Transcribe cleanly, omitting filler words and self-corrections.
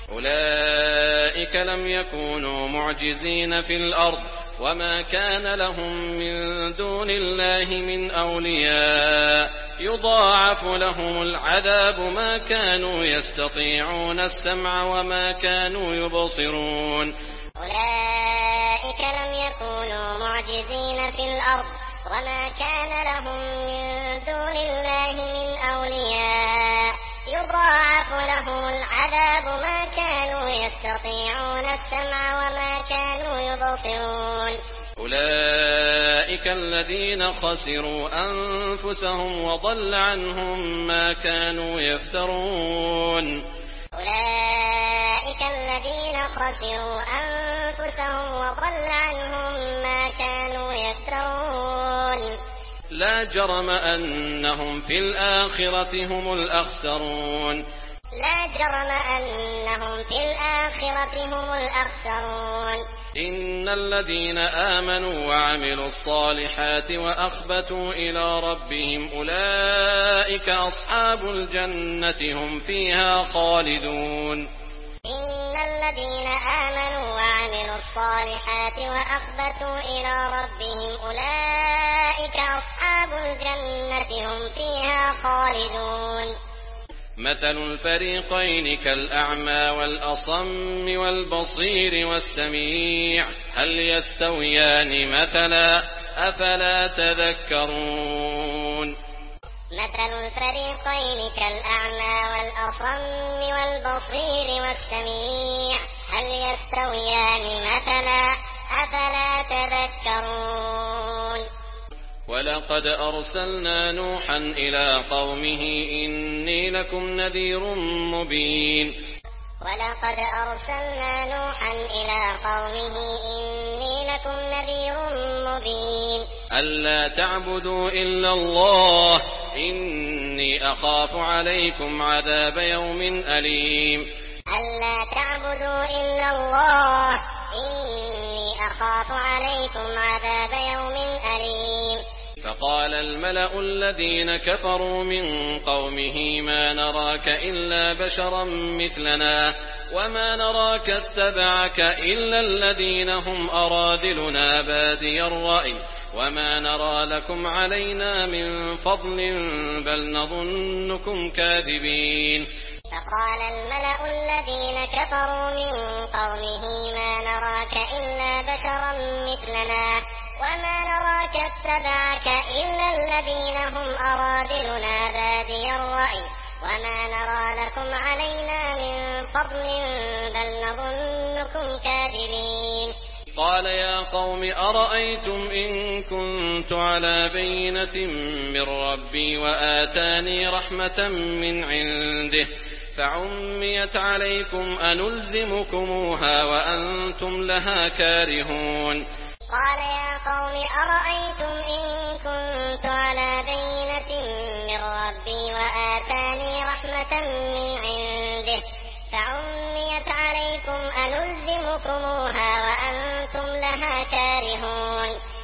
أولئك لم يكونوا معجزين في الأرض وما كان لهم من دون الله من أولياء يضاعف لهم العذاب ما كانوا يستطيعون السمع وما كانوا يبصرون. أولئك لم يكونوا معجزين في الأرض وما كان لهم من دون الله من أولياء يضاعف لهم العذاب ما كانوا يستطيعون السمع وما كانوا يبصرون. أولئك الذين خسروا أنفسهم وضل عنهم ما كانوا يفترون. أولئك الذين خسروا أنفسهم وضل عنهم ما كانوا يفترون. لا جرم أنهم في الآخرة هم الأخسرون. لا جرم أنهم في الآخرة هم الأخسرون. إن الذين آمنوا وعملوا الصالحات وأخبتوا إلى ربهم أولئك أصحاب الجنة هم فيها خالدون. إن الذين آمنوا وعملوا الصالحات وأخبتوا إلى ربهم أولئك أصحاب الجنة هم فيها خالدون. مثل الفريقين كالأعمى والأصم والبصير والسميع هل يستويان مثلا أفلا تذكرون. مثل الفريقين كالأعمى والأصم والبصير والسميع هل يستويان مثلا أفلا تذكرون. ولقد أرسلنا نوحا إلى قومه إني لكم نذير مبين. ولقد أرسلنا نوحا إلى قومه إني لكم نذير مبين. ألا تعبدوا إلا الله إني أخاف عليكم عذاب يوم أليم. ألا تعبدوا إلا الله إني أخاف عليكم عذاب يوم أليم. فقال الملأ الذين كفروا من قومه ما نراك إلا بشرا مثلنا وما نراك اتبعك إلا الذين هم أراذلنا بادي الرأي وما نرى لكم علينا من فضل بل نظنكم كاذبين. فقال الملأ الذين كفروا من قومه ما نراك إلا بشرا مثلنا وما نراك اتبعك إلا الذين هم أراذلنا بادي الرأي وما نرى لكم علينا من فضل بل نظنكم كاذبين. قال يا قوم أرأيتم إن كنت على بينة من ربي وآتاني رحمة من عنده فعميت عليكم أنلزمكموها وأنتم لها كارهون. قال يا قوم أرأيتم إن كنت على بينة من ربي وآتاني رحمة